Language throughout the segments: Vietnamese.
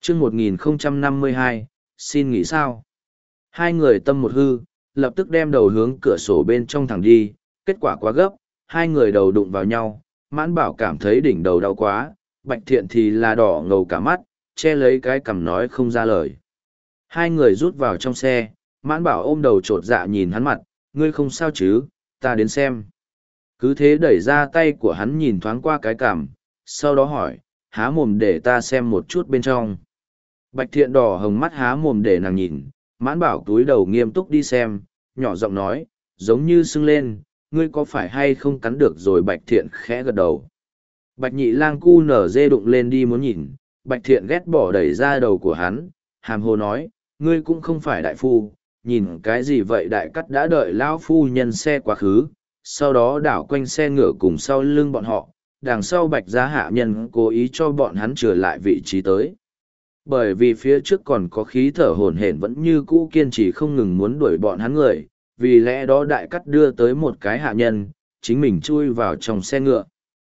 chương 1052, xin nghỉ sao? Hai người tâm một hư, lập tức đem đầu hướng cửa sổ bên trong thẳng đi, kết quả quá gấp, hai người đầu đụng vào nhau, Mãn Bảo cảm thấy đỉnh đầu đau quá, Bạch Thiện thì là đỏ ngầu cả mắt, che lấy cái cằm nói không ra lời. Hai người rút vào trong xe, Mãn Bảo ôm đầu trột dạ nhìn hắn mặt, ngươi không sao chứ, ta đến xem. Cứ thế đẩy ra tay của hắn nhìn thoáng qua cái cằm, sau đó hỏi, há mồm để ta xem một chút bên trong. Bạch Thiện đỏ hồng mắt há mồm để nàng nhìn, Mãn Bảo túi đầu nghiêm túc đi xem, nhỏ giọng nói, giống như sưng lên, ngươi có phải hay không cắn được rồi? Bạch Thiện khẽ gật đầu. Bạch Nhị Lang cu nở dê đụng lên đi muốn nhìn, Bạch Thiện ghét bỏ đẩy ra đầu của hắn, hàm hồ nói, ngươi cũng không phải đại phu, nhìn cái gì vậy? Đại cắt đã đợi lão phu nhân xe quá khứ, sau đó đảo quanh xe ngựa cùng sau lưng bọn họ, đằng sau Bạch gia hạ nhân cố ý cho bọn hắn trở lại vị trí tới. Bởi vì phía trước còn có khí thở hổn hển vẫn như cũ kiên trì không ngừng muốn đuổi bọn hắn người, vì lẽ đó đại cắt đưa tới một cái hạ nhân, chính mình chui vào trong xe ngựa.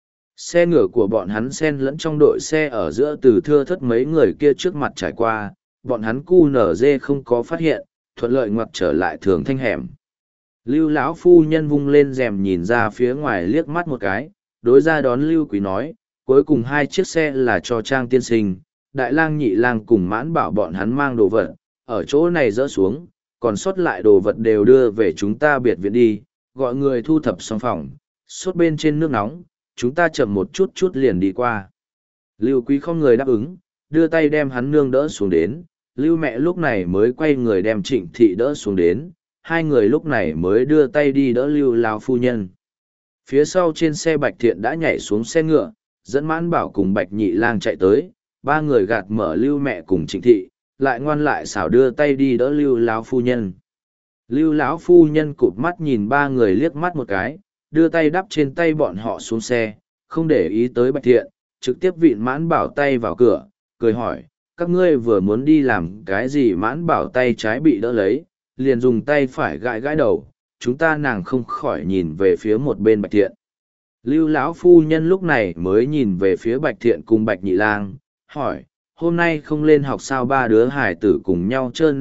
Xe ngựa của bọn hắn xen lẫn trong đội xe ở giữa từ thưa thất mấy người kia trước mặt trải qua, bọn hắn cu nở dê không có phát hiện, thuận lợi ngoặt trở lại thường thanh hẻm. Lưu lão phu nhân vung lên rèm nhìn ra phía ngoài liếc mắt một cái, đối ra đón Lưu Quý nói, cuối cùng hai chiếc xe là cho Trang tiên sinh, Đại Lang Nhị Lang cùng Mãn Bảo bọn hắn mang đồ vật, ở chỗ này dỡ xuống, còn sót lại đồ vật đều đưa về chúng ta biệt viện đi, gọi người thu thập xong phòng, sốt bên trên nước nóng, chúng ta chậm một chút chút liền đi qua. Lưu Quý không người đáp ứng, đưa tay đem hắn nương đỡ xuống đến, Lưu mẹ lúc này mới quay người đem Trịnh Thị đỡ xuống đến, hai người lúc này mới đưa tay đi đỡ Lưu lão phu nhân. Phía sau trên xe Bạch Thiện đã nhảy xuống xe ngựa, dẫn Mãn Bảo cùng Bạch Nhị Lang chạy tới, ba người gạt mở Lưu mẹ cùng Trịnh Thị, lại ngoan lại xảo đưa tay đi đỡ Lưu lão phu nhân. Lưu lão phu nhân cụp mắt nhìn ba người liếc mắt một cái, đưa tay đắp trên tay bọn họ xuống xe, không để ý tới Bạch Thiện, trực tiếp vịn Mãn Bảo tay vào cửa, cười hỏi, các ngươi vừa muốn đi làm cái gì? Mãn Bảo tay trái bị đỡ lấy, liền dùng tay phải gãi gãi đầu, chúng ta nàng không khỏi nhìn về phía một bên Bạch Thiện. Lưu lão phu nhân lúc này mới nhìn về phía Bạch Thiện cùng Bạch Nhị Lang, hỏi, hôm nay không lên học sao? Ba đứa hải tử cùng nhau trơn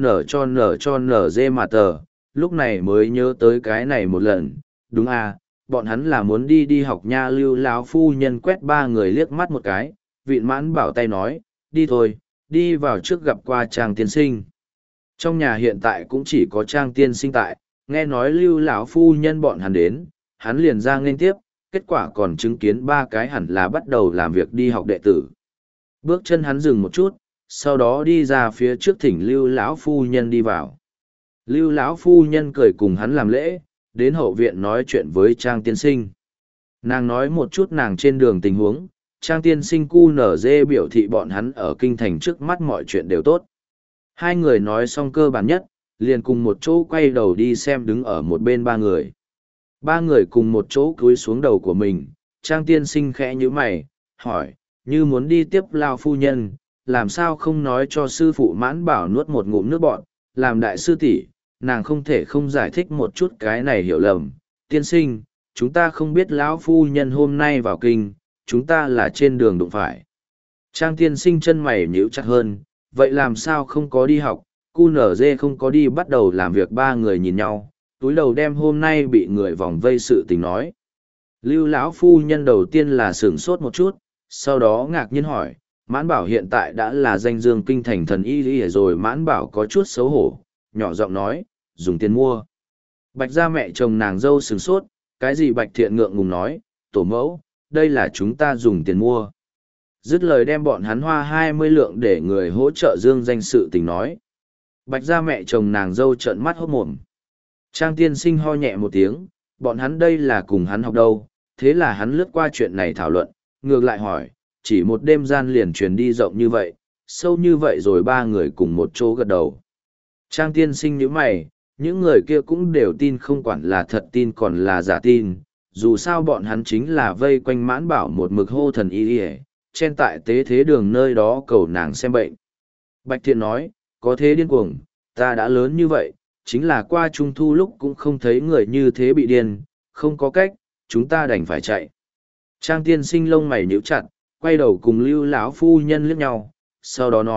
nở dê mà tờ, lúc này mới nhớ tới cái này một lần, đúng à, bọn hắn là muốn đi học nha. Lưu lão phu nhân quét ba người liếc mắt một cái, vịn Mãn Bảo tay nói, đi thôi, đi vào trước gặp qua Trang tiên sinh. Trong nhà hiện tại cũng chỉ có Trang tiên sinh tại, nghe nói Lưu lão phu nhân bọn hắn đến, hắn liền ra nghênh tiếp, kết quả còn chứng kiến ba cái hẳn là bắt đầu làm việc đi học đệ tử. Bước chân hắn dừng một chút, sau đó đi ra phía trước thỉnh Lưu lão phu nhân đi vào. Lưu lão phu nhân cười cùng hắn làm lễ, đến hậu viện nói chuyện với Trang tiên sinh. Nàng nói một chút nàng trên đường tình huống, Trang tiên sinh cu nở dê biểu thị bọn hắn ở kinh thành trước mắt mọi chuyện đều tốt. Hai người nói xong cơ bản nhất, liền cùng một chỗ quay đầu đi xem đứng ở một bên ba người. Ba người cùng một chỗ cúi xuống đầu của mình, Trang tiên sinh khẽ như mày, hỏi, như muốn đi tiếp lao phu nhân, làm sao không nói cho sư phụ? Mãn Bảo nuốt một ngụm nước bọt, làm đại sư tỷ, nàng không thể không giải thích một chút cái này hiểu lầm. Tiên sinh, chúng ta không biết lão phu nhân hôm nay vào kinh, chúng ta là trên đường đụng phải. Trang tiên sinh chân mày nhíu chặt hơn, vậy làm sao không có đi học? Cu nở dê không có đi bắt đầu làm việc. Ba người nhìn nhau, túi đầu đem hôm nay bị người vòng vây sự tình nói. Lưu lão phu nhân đầu tiên là sửng sốt một chút, sau đó ngạc nhiên hỏi, Mãn Bảo hiện tại đã là danh dương kinh thành thần y rồi? Mãn Bảo có chút xấu hổ, nhỏ giọng nói, dùng tiền mua. Bạch gia mẹ chồng nàng dâu sửng sốt, cái gì? Bạch Thiện ngượng ngùng nói, tổ mẫu, đây là chúng ta dùng tiền mua. Dứt lời đem bọn hắn hoa 20 lượng để người hỗ trợ dương danh sự tình nói. Bạch gia mẹ chồng nàng dâu trợn mắt hốt mồm. Trang tiên sinh ho nhẹ một tiếng, bọn hắn đây là cùng hắn học đâu? Thế là hắn lướt qua chuyện này thảo luận, ngược lại hỏi, chỉ một đêm gian liền truyền đi rộng như vậy, sâu như vậy rồi? Ba người cùng một chỗ gật đầu. Trang tiên sinh nhíu mày, những người kia cũng đều tin, không quản là thật tin còn là giả tin, dù sao bọn hắn chính là vây quanh Mãn Bảo một mực hô thần y y, trên tại tế thế đường nơi đó cầu nàng xem bệnh. Bạch Thiện nói, có thế điên cuồng, ta đã lớn như vậy, chính là qua trung thu lúc cũng không thấy người như thế bị điên, không có cách, chúng ta đành phải chạy. Trang tiên sinh lông mày nhíu chặt, quay đầu cùng Lưu lão phu nhân liếc nhau, sau đó nói,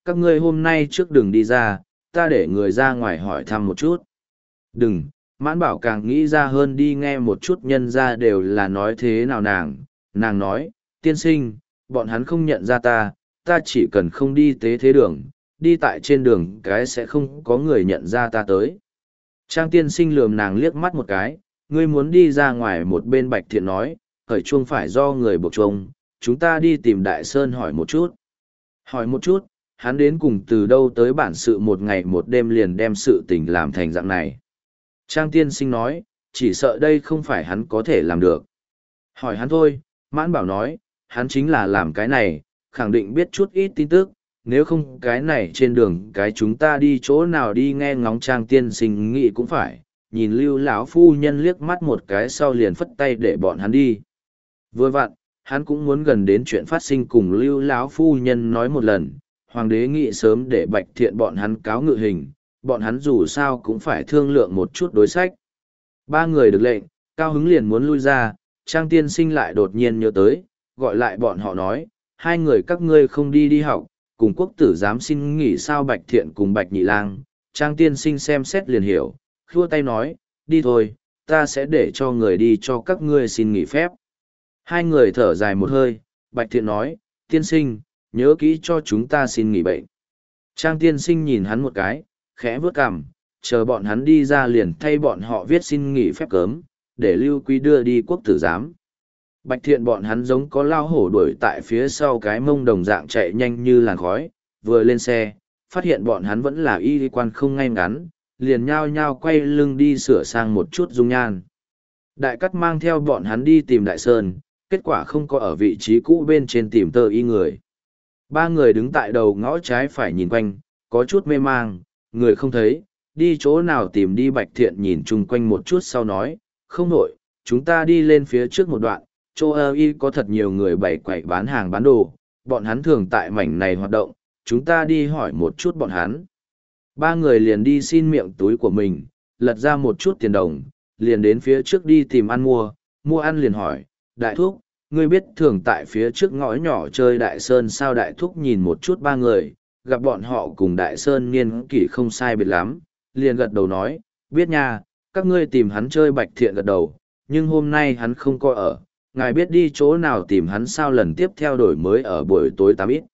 các ngươi hôm nay trước đường đi ra, ta để người ra ngoài hỏi thăm một chút. Đừng, mãn bảo càng nghĩ ra hơn đi nghe một chút nhân ra đều là nói thế nào nàng nói, tiên sinh, bọn hắn không nhận ra ta chỉ cần không đi tế thế đường, đi tại trên đường cái sẽ không có người nhận ra ta tới. Trang tiên sinh lườm nàng liếc mắt một cái, ngươi muốn đi ra ngoài, một bên Bạch Thiện nói, khởi chuông phải do người buộc chuông, chúng ta đi tìm Đại Sơn hỏi một chút. Hỏi một chút, hắn đến cùng từ đâu tới bản sự một ngày một đêm liền đem sự tình làm thành dạng này. Trang tiên sinh nói, chỉ sợ đây không phải hắn có thể làm được. Hỏi hắn thôi, mãn bảo nói, hắn chính là làm cái này, khẳng định biết chút ít tin tức, nếu không cái này trên đường cái chúng ta đi chỗ nào đi nghe ngóng. Trang tiên sinh nghĩ cũng phải, nhìn Lưu lão phu nhân liếc mắt một cái sau liền phất tay để bọn hắn đi. Vừa vặn, hắn cũng muốn gần đến chuyện phát sinh cùng Lưu lão phu nhân nói một lần, hoàng đế nghĩ sớm để Bạch Thiện bọn hắn cáo ngự hình, bọn hắn dù sao cũng phải thương lượng một chút đối sách. Ba người được lệnh, cao hứng liền muốn lui ra, Trang tiên sinh lại đột nhiên nhớ tới, gọi lại bọn họ nói, hai người các ngươi không đi học, cùng quốc tử giám xin nghỉ sao? Bạch Thiện cùng Bạch Nhị Lang. Trang tiên sinh xem xét liền hiểu, khua tay nói, đi thôi, ta sẽ để cho người đi cho các ngươi xin nghỉ phép. Hai người thở dài một hơi, Bạch Thiện nói, tiên sinh, nhớ kỹ cho chúng ta xin nghỉ bệnh. Trang tiên sinh nhìn hắn một cái, khẽ vớt cằm, chờ bọn hắn đi ra liền thay bọn họ viết xin nghỉ phép cớm, để Lưu Quý đưa đi quốc tử giám. Bạch Thiện bọn hắn giống có lao hổ đuổi tại phía sau cái mông đồng dạng chạy nhanh như làn khói, vừa lên xe, phát hiện bọn hắn vẫn là y quan không ngay ngắn, liền nhao nhao quay lưng đi sửa sang một chút dung nhan. Đại Cắt mang theo bọn hắn đi tìm Đại Sơn, kết quả không có ở vị trí cũ bên trên tìm tờ y người. Ba người đứng tại đầu ngõ trái phải nhìn quanh, có chút mê mang, người không thấy, đi chỗ nào tìm đi. Bạch Thiện nhìn chung quanh một chút sau nói, không nổi, chúng ta đi lên phía trước một đoạn, chỗ y có thật nhiều người bày quậy bán hàng bán đồ, bọn hắn thường tại mảnh này hoạt động, chúng ta đi hỏi một chút bọn hắn. Ba người liền đi xin miệng túi của mình, lật ra một chút tiền đồng, liền đến phía trước đi tìm ăn mua ăn liền hỏi, đại thúc, ngươi biết thường tại phía trước ngõ nhỏ chơi Đại Sơn sao? Đại thúc nhìn một chút ba người, gặp bọn họ cùng Đại Sơn niên kỷ không sai biệt lắm, liền gật đầu nói, biết nha, các ngươi tìm hắn chơi. Bạch Thiện gật đầu, nhưng hôm nay hắn không có ở, ngài biết đi chỗ nào tìm hắn sao? Lần tiếp theo đổi mới ở buổi tối 8 ít.